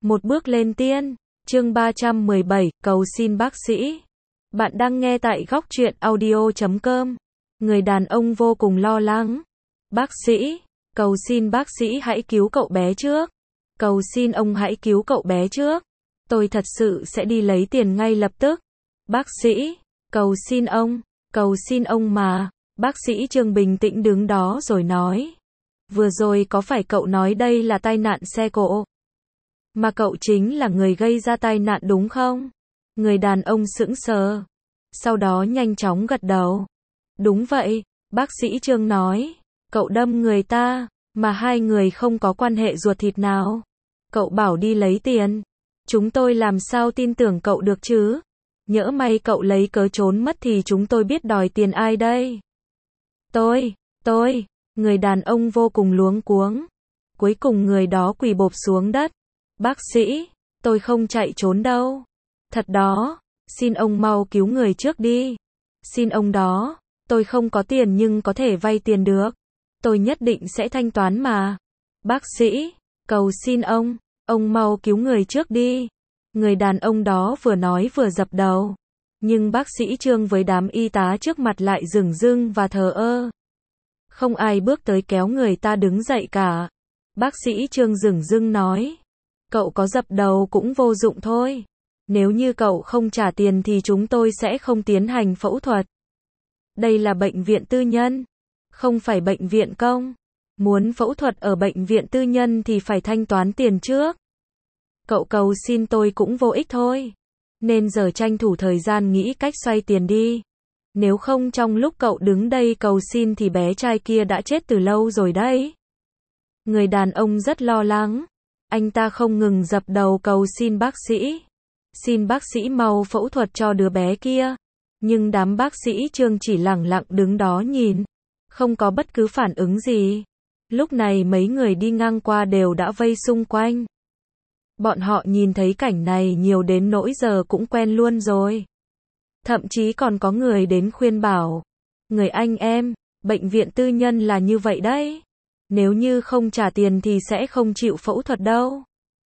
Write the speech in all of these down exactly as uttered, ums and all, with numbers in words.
Một bước lên tiên, chương ba trăm mười bảy, cầu xin bác sĩ. Bạn đang nghe tại góc truyện audio chấm com. Người đàn ông vô cùng lo lắng. Bác sĩ, cầu xin bác sĩ hãy cứu cậu bé trước. Cầu xin ông hãy cứu cậu bé trước. Tôi thật sự sẽ đi lấy tiền ngay lập tức. Bác sĩ, cầu xin ông, cầu xin ông mà. Bác sĩ Trương bình tĩnh đứng đó rồi nói. Vừa rồi có phải cậu nói đây là tai nạn xe cộ? Mà cậu chính là người gây ra tai nạn đúng không? Người đàn ông sững sờ. Sau đó nhanh chóng gật đầu. Đúng vậy, bác sĩ Trương nói. Cậu đâm người ta, mà hai người không có quan hệ ruột thịt nào. Cậu bảo đi lấy tiền. Chúng tôi làm sao tin tưởng cậu được chứ? Nhỡ may cậu lấy cớ trốn mất thì chúng tôi biết đòi tiền ai đây? Tôi, tôi, người đàn ông vô cùng luống cuống. Cuối cùng người đó quỳ bộp xuống đất. Bác sĩ, tôi không chạy trốn đâu. Thật đó, xin ông mau cứu người trước đi. Xin ông đó, tôi không có tiền nhưng có thể vay tiền được. Tôi nhất định sẽ thanh toán mà. Bác sĩ, cầu xin ông, ông mau cứu người trước đi. Người đàn ông đó vừa nói vừa dập đầu. Nhưng bác sĩ Trương với đám y tá trước mặt lại dửng dưng và thờ ơ. Không ai bước tới kéo người ta đứng dậy cả. Bác sĩ Trương dửng dưng nói. Cậu có dập đầu cũng vô dụng thôi. Nếu như cậu không trả tiền thì chúng tôi sẽ không tiến hành phẫu thuật. Đây là bệnh viện tư nhân, không phải bệnh viện công. Muốn phẫu thuật ở bệnh viện tư nhân thì phải thanh toán tiền trước. Cậu cầu xin tôi cũng vô ích thôi. Nên giờ tranh thủ thời gian nghĩ cách xoay tiền đi. Nếu không trong lúc cậu đứng đây cầu xin thì bé trai kia đã chết từ lâu rồi đấy. Người đàn ông rất lo lắng. Anh ta không ngừng dập đầu cầu xin bác sĩ. Xin bác sĩ mau phẫu thuật cho đứa bé kia. Nhưng đám bác sĩ Trương chỉ lẳng lặng đứng đó nhìn. Không có bất cứ phản ứng gì. Lúc này mấy người đi ngang qua đều đã vây xung quanh. Bọn họ nhìn thấy cảnh này nhiều đến nỗi giờ cũng quen luôn rồi. Thậm chí còn có người đến khuyên bảo. Người anh em, bệnh viện tư nhân là như vậy đấy. Nếu như không trả tiền thì sẽ không chịu phẫu thuật đâu.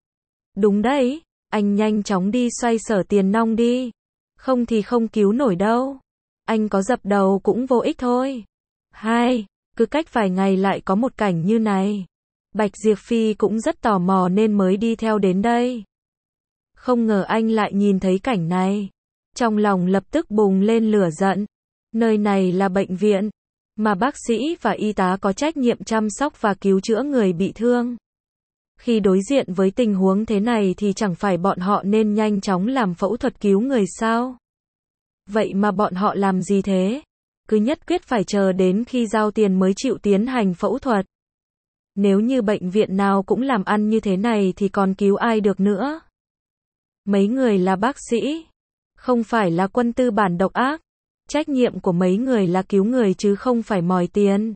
Đúng đấy, anh nhanh chóng đi xoay sở tiền nong đi. Không thì không cứu nổi đâu. Anh có dập đầu cũng vô ích thôi. Hai, cứ cách vài ngày lại có một cảnh như này. Bạch Diệp Phi cũng rất tò mò nên mới đi theo đến đây. Không ngờ anh lại nhìn thấy cảnh này. Trong lòng lập tức bùng lên lửa giận. Nơi này là bệnh viện, mà bác sĩ và y tá có trách nhiệm chăm sóc và cứu chữa người bị thương. Khi đối diện với tình huống thế này thì chẳng phải bọn họ nên nhanh chóng làm phẫu thuật cứu người sao? Vậy mà bọn họ làm gì thế? Cứ nhất quyết phải chờ đến khi giao tiền mới chịu tiến hành phẫu thuật. Nếu như bệnh viện nào cũng làm ăn như thế này thì còn cứu ai được nữa? Mấy người là bác sĩ, không phải là quân tư bản độc ác. Trách nhiệm của mấy người là cứu người chứ không phải mòi tiền.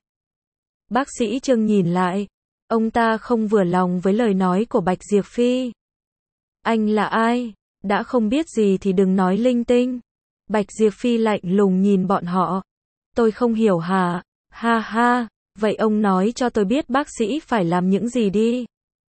Bác sĩ Trương nhìn lại. Ông ta không vừa lòng với lời nói của Bạch Diệp Phi. Anh là ai? Đã không biết gì thì đừng nói linh tinh. Bạch Diệp Phi lạnh lùng nhìn bọn họ. Tôi không hiểu hả? Ha ha, vậy ông nói cho tôi biết bác sĩ phải làm những gì đi.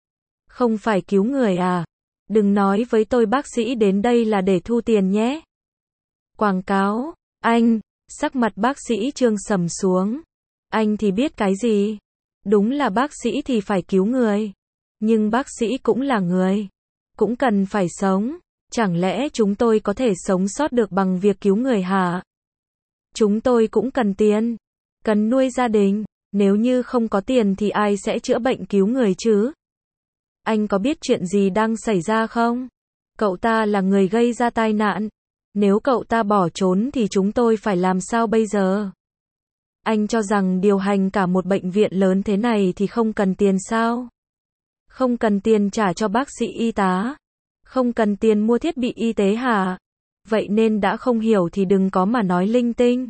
Không phải cứu người à? Đừng nói với tôi bác sĩ đến đây là để thu tiền nhé. Quảng cáo. Anh, sắc mặt bác sĩ Trương sầm xuống. Anh thì biết cái gì? Đúng là bác sĩ thì phải cứu người. Nhưng bác sĩ cũng là người. Cũng cần phải sống. Chẳng lẽ chúng tôi có thể sống sót được bằng việc cứu người hả? Chúng tôi cũng cần tiền. Cần nuôi gia đình. Nếu như không có tiền thì ai sẽ chữa bệnh cứu người chứ? Anh có biết chuyện gì đang xảy ra không? Cậu ta là người gây ra tai nạn. Nếu cậu ta bỏ trốn thì chúng tôi phải làm sao bây giờ? Anh cho rằng điều hành cả một bệnh viện lớn thế này thì không cần tiền sao? Không cần tiền trả cho bác sĩ y tá? Không cần tiền mua thiết bị y tế hả? Vậy nên đã không hiểu thì đừng có mà nói linh tinh.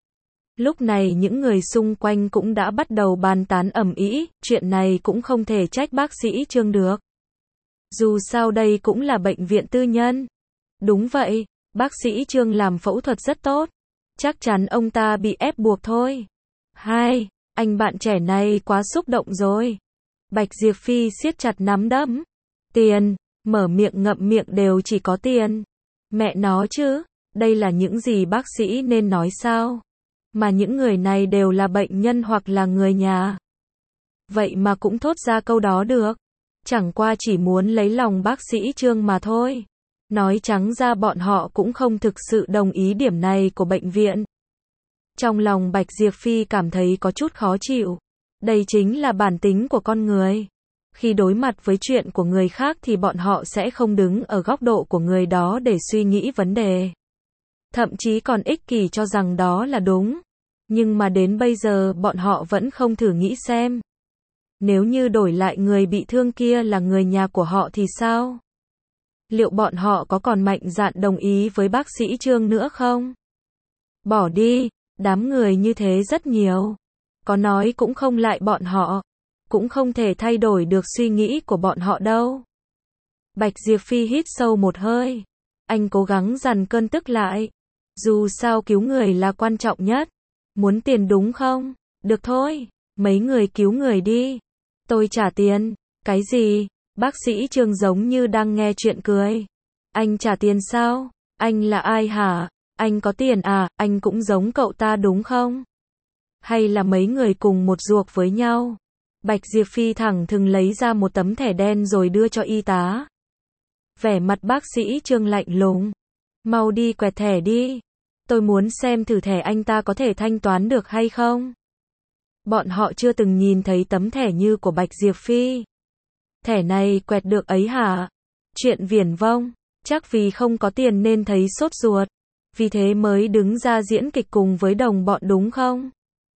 Lúc này những người xung quanh cũng đã bắt đầu bàn tán ầm ĩ, chuyện này cũng không thể trách bác sĩ Trương được. Dù sao đây cũng là bệnh viện tư nhân. Đúng vậy. Bác sĩ Trương làm phẫu thuật rất tốt. Chắc chắn ông ta bị ép buộc thôi. Hai, anh bạn trẻ này quá xúc động rồi. Bạch Diệp Phi siết chặt nắm đấm. Tiền, Mở miệng ngậm miệng đều chỉ có tiền. Mẹ nó chứ, đây là những gì bác sĩ nên nói sao? Mà những người này đều là bệnh nhân hoặc là người nhà. Vậy mà cũng thốt ra câu đó được. Chẳng qua chỉ muốn lấy lòng bác sĩ Trương mà thôi. Nói trắng ra bọn họ cũng không thực sự đồng ý điểm này của bệnh viện. Trong lòng Bạch Diệp Phi cảm thấy có chút khó chịu. Đây chính là bản tính của con người. Khi đối mặt với chuyện của người khác thì bọn họ sẽ không đứng ở góc độ của người đó để suy nghĩ vấn đề. Thậm chí còn ích kỷ cho rằng đó là đúng. Nhưng mà đến bây giờ bọn họ vẫn không thử nghĩ xem. Nếu như đổi lại người bị thương kia là người nhà của họ thì sao? Liệu bọn họ có còn mạnh dạn đồng ý với bác sĩ Trương nữa không? Bỏ đi, đám người như thế rất nhiều. Có nói cũng không lại bọn họ. Cũng không thể thay đổi được suy nghĩ của bọn họ đâu. Bạch Diệp Phi hít sâu một hơi. Anh cố gắng dằn cơn tức lại. Dù sao cứu người là quan trọng nhất. Muốn tiền đúng không? Được thôi, mấy người cứu người đi. Tôi trả tiền. Cái gì? Bác sĩ Trương giống như đang nghe chuyện cười. Anh trả tiền sao? Anh là ai hả? Anh có tiền à? Anh cũng giống cậu ta đúng không? Hay là mấy người cùng một ruột với nhau? Bạch Diệp Phi thẳng thừng lấy ra một tấm thẻ đen rồi đưa cho y tá. Vẻ mặt bác sĩ Trương lạnh lùng. Mau đi quẹt thẻ đi. Tôi muốn xem thử thẻ anh ta có thể thanh toán được hay không. Bọn họ chưa từng nhìn thấy tấm thẻ như của Bạch Diệp Phi. Thẻ này quẹt được ấy hả? Chuyện viển vông. Chắc vì không có tiền nên thấy sốt ruột. Vì thế mới đứng ra diễn kịch cùng với đồng bọn đúng không?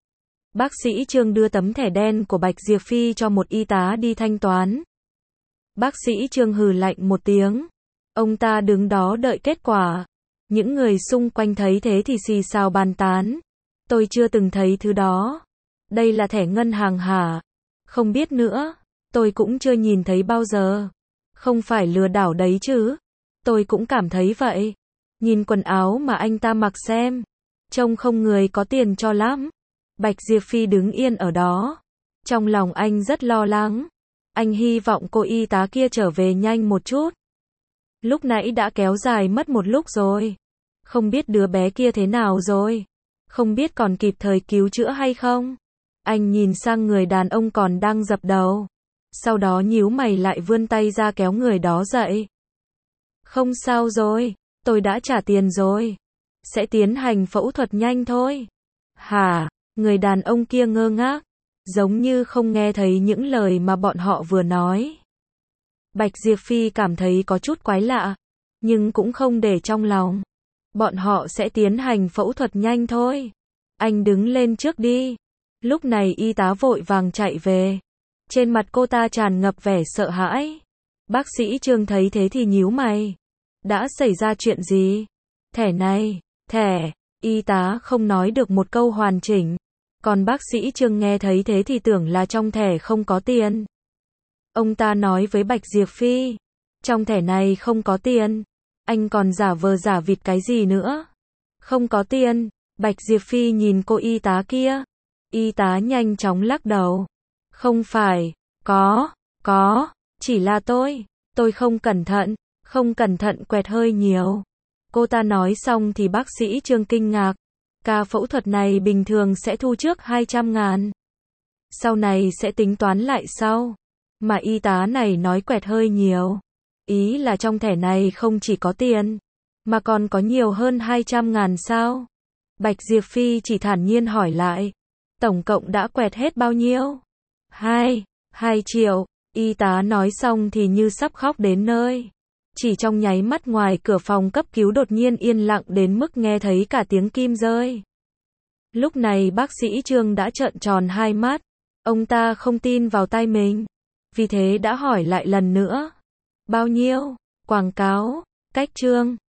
Bác sĩ Trương đưa tấm thẻ đen của Bạch Diệp Phi cho một y tá đi thanh toán. Bác sĩ Trương hừ lạnh một tiếng. Ông ta đứng đó đợi kết quả. Những người xung quanh thấy thế thì xì xào bàn tán. Tôi chưa từng thấy thứ đó. Đây là thẻ ngân hàng hả? Không biết nữa. Tôi cũng chưa nhìn thấy bao giờ. Không phải lừa đảo đấy chứ. Tôi cũng cảm thấy vậy. Nhìn quần áo mà anh ta mặc xem. Trông không người có tiền cho lắm. Bạch Diệp Phi đứng yên ở đó. Trong lòng anh rất lo lắng. Anh hy vọng cô y tá kia trở về nhanh một chút. Lúc nãy đã kéo dài mất một lúc rồi. Không biết đứa bé kia thế nào rồi. Không biết còn kịp thời cứu chữa hay không. Anh nhìn sang người đàn ông còn đang dập đầu. Sau đó nhíu mày lại vươn tay ra kéo người đó dậy. Không sao rồi. Tôi đã trả tiền rồi. Sẽ tiến hành phẫu thuật nhanh thôi. Hả? Người đàn ông kia ngơ ngác. Giống như không nghe thấy những lời mà bọn họ vừa nói. Bạch Diệp Phi cảm thấy có chút quái lạ. Nhưng cũng không để trong lòng. Bọn họ sẽ tiến hành phẫu thuật nhanh thôi. Anh đứng lên trước đi. Lúc này y tá vội vàng chạy về. Trên mặt cô ta tràn ngập vẻ sợ hãi. Bác sĩ Trương thấy thế thì nhíu mày. Đã xảy ra chuyện gì? Thẻ này, thẻ, y tá không nói được một câu hoàn chỉnh. Còn bác sĩ Trương nghe thấy thế thì tưởng là trong thẻ không có tiền. Ông ta nói với Bạch Diệp Phi. Trong thẻ này không có tiền. Anh còn giả vờ giả vịt cái gì nữa? Không có tiền. Bạch Diệp Phi nhìn cô y tá kia. Y tá nhanh chóng lắc đầu. Không phải, có, có, chỉ là tôi, tôi không cẩn thận, không cẩn thận quẹt hơi nhiều. Cô ta nói xong thì bác sĩ Trương kinh ngạc. Ca phẫu thuật này bình thường sẽ thu trước hai trăm ngàn. Sau này sẽ tính toán lại sau. Mà y tá này nói quẹt hơi nhiều. Ý là trong thẻ này không chỉ có tiền, mà còn có nhiều hơn hai trăm ngàn sao? Bạch Diệp Phi chỉ thản nhiên hỏi lại. Tổng cộng đã quẹt hết bao nhiêu? Hai, hai triệu. Y tá nói xong thì như sắp khóc đến nơi. Chỉ trong nháy mắt ngoài cửa phòng cấp cứu đột nhiên yên lặng đến mức nghe thấy cả tiếng kim rơi. Lúc này bác sĩ Trương đã trợn tròn hai mắt. Ông ta không tin vào tai mình. Vì thế đã hỏi lại lần nữa. Bao nhiêu? Quảng cáo. Cách Trương.